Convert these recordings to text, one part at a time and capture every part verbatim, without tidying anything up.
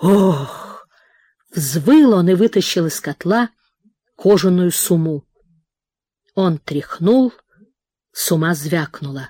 Ох! Взвыл он и вытащил из котла кожаную сумму. Он тряхнул, сумма звякнула.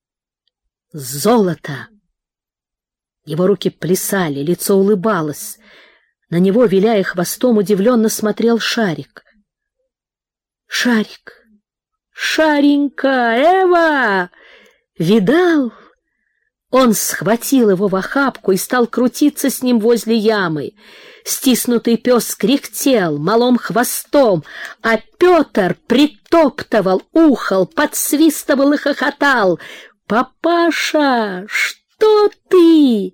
Золото! Его руки плясали, лицо улыбалось. На него, виляя хвостом, удивленно смотрел Шарик. Шарик! Шаренька! Эва! Видал? Он схватил его в охапку и стал крутиться с ним возле ямы. Стиснутый пес кряхтел малым хвостом, а Петр притоптывал, ухал, подсвистывал и хохотал. «Папаша, что ты?»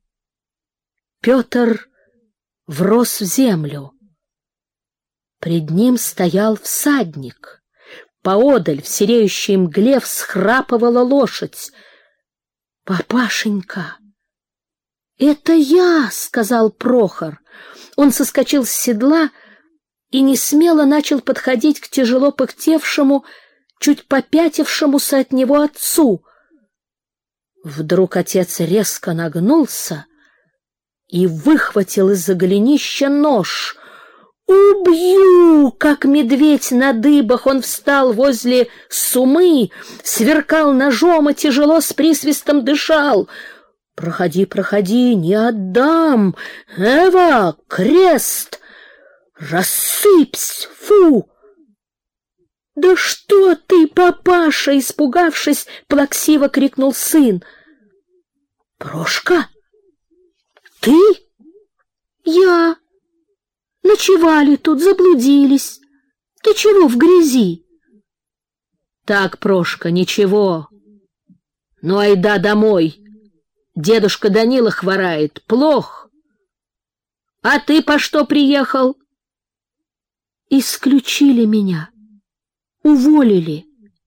Петр врос в землю. Пред ним стоял всадник. Поодаль в сереющей мгле всхрапывала лошадь. «Папашенька, это я!» — сказал Прохор. Он соскочил с седла и несмело начал подходить к тяжело пыхтевшему, чуть попятившемуся от него отцу. Вдруг отец резко нагнулся и выхватил из-за голенища нож. «Убью!» Как медведь на дыбах он встал возле сумы, сверкал ножом и тяжело с присвистом дышал. «Проходи, проходи, не отдам! Эва, крест! Рассыпься! Фу!» «Да что ты, папаша!» — испугавшись, плаксиво крикнул сын. «Прошка, ты?» «Я. Ночевали тут, заблудились. Ты чего в грязи?» «Так, Прошка, ничего. Ну, айда домой. Дедушка Данила хворает. Плох. А ты по что приехал?» «Исключили меня. Уволили».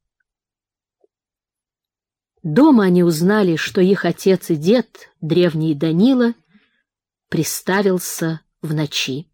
Дома они узнали, что их отец и дед, древний Данила, приставился в ночи.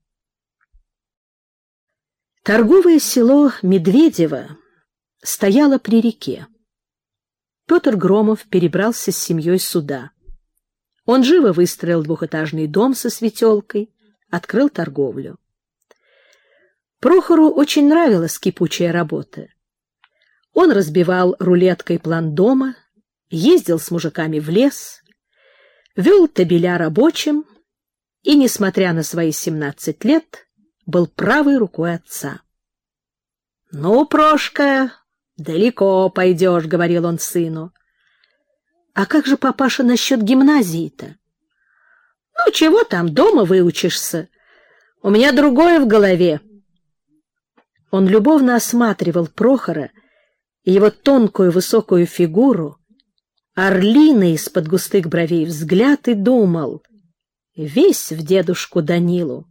Торговое село Медведево стояло при реке. Петр Громов перебрался с семьей сюда. Он живо выстроил двухэтажный дом со светелкой, открыл торговлю. Прохору очень нравилась кипучая работа. Он разбивал рулеткой план дома, ездил с мужиками в лес, вел табеля рабочим и, несмотря на свои семнадцать лет, был правой рукой отца. — Ну, Прошка, далеко пойдешь, — говорил он сыну. — А как же, папаша, насчет гимназии-то? — Ну, чего там, дома выучишься. У меня другое в голове. Он любовно осматривал Прохора и его тонкую высокую фигуру, орлиный из-под густых бровей взгляд, и думал: весь в дедушку Данилу.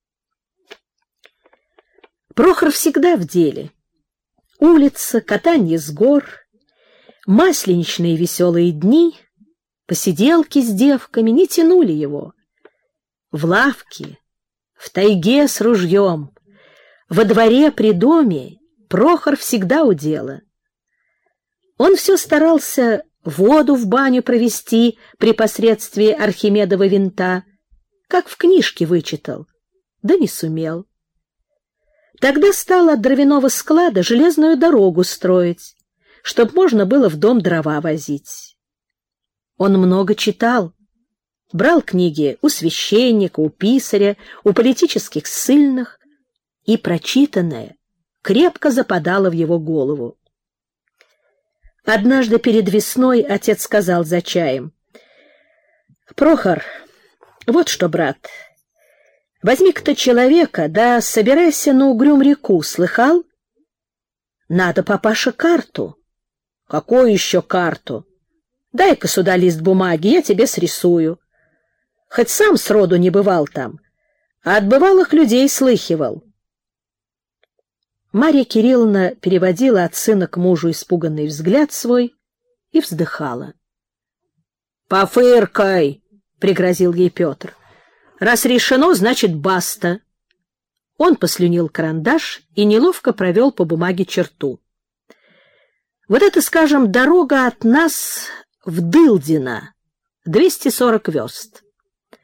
Прохор всегда в деле. Улица, катанье с гор, масленичные веселые дни, посиделки с девками не тянули его. В лавке, в тайге с ружьем, во дворе при доме Прохор всегда у дела. Он все старался воду в баню провести при посредстве Архимедова винта, как в книжке вычитал, да не сумел. Тогда стал от дровяного склада железную дорогу строить, чтоб можно было в дом дрова возить. Он много читал, брал книги у священника, у писаря, у политических ссыльных, и прочитанное крепко западало в его голову. Однажды перед весной отец сказал за чаем: «Прохор, вот что, брат, возьми-ка человека, да собирайся на Угрюм-реку, слыхал? Надо, папаша, карту». «Какую еще карту? Дай-ка сюда лист бумаги, я тебе срисую. Хоть сам сроду не бывал там, а от бывалых людей слыхивал». Марья Кирилловна переводила от сына к мужу испуганный взгляд свой и вздыхала. «Пофыркай!» — пригрозил ей Петр. «Раз решено, значит, баста». Он послюнил карандаш и неловко провел по бумаге черту. «Вот это, скажем, дорога от нас в Дылдино, двести сорок верст.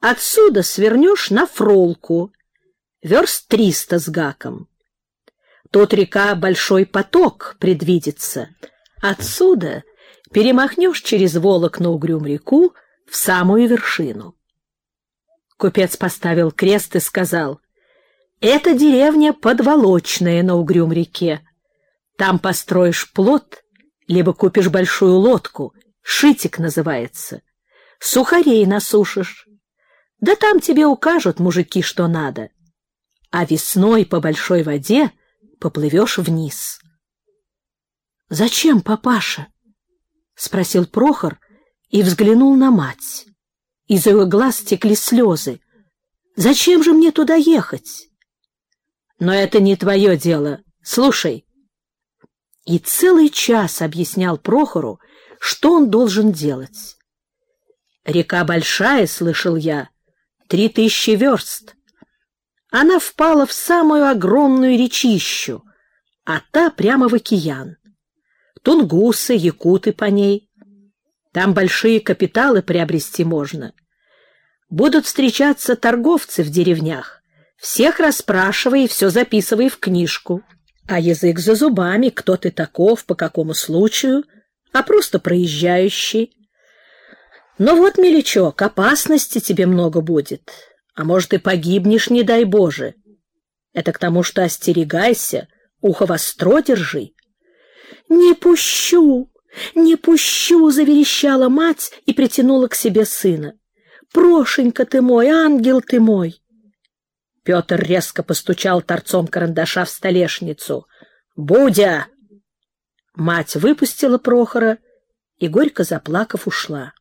Отсюда свернешь на Фролку, верст триста с гаком. Тут река Большой поток предвидится. Отсюда перемахнешь через Волок на Угрюм-реку в самую вершину. Купец поставил крест и сказал: «Это деревня Подволочная на Угрюм-реке. Там построишь плот, либо купишь большую лодку, Шитик называется. Сухарей насушишь. Да там тебе укажут мужики, что надо. А весной по большой воде поплывешь вниз». «Зачем, папаша?» — спросил Прохор и взглянул на мать. Из ее глаз текли слезы. «Зачем же мне туда ехать?» «Но это не твое дело. Слушай». И целый час объяснял Прохору, что он должен делать. «Река большая, слышал я, три тысячи верст. Она впала в самую огромную речищу, а та прямо в океан. Тунгусы, якуты по ней. Там большие капиталы приобрести можно. Будут встречаться торговцы в деревнях. Всех расспрашивай и все записывай в книжку. А язык за зубами, кто ты таков, по какому случаю, а просто проезжающий. Но вот, мелячок, опасности тебе много будет, а может и погибнешь, не дай Боже. Это к тому, что остерегайся, ухо востро держи». «Не пущу, не пущу!» — заверещала мать и притянула к себе сына. «Прошенька ты мой, ангел ты мой!» Петр резко постучал торцом карандаша в столешницу. «Будя!» Мать выпустила Прохора и, горько заплакав, ушла.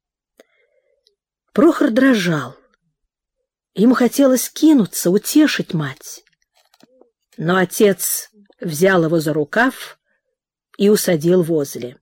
Прохор дрожал. Ему хотелось кинуться, утешить мать. Но отец взял его за рукав и усадил возле.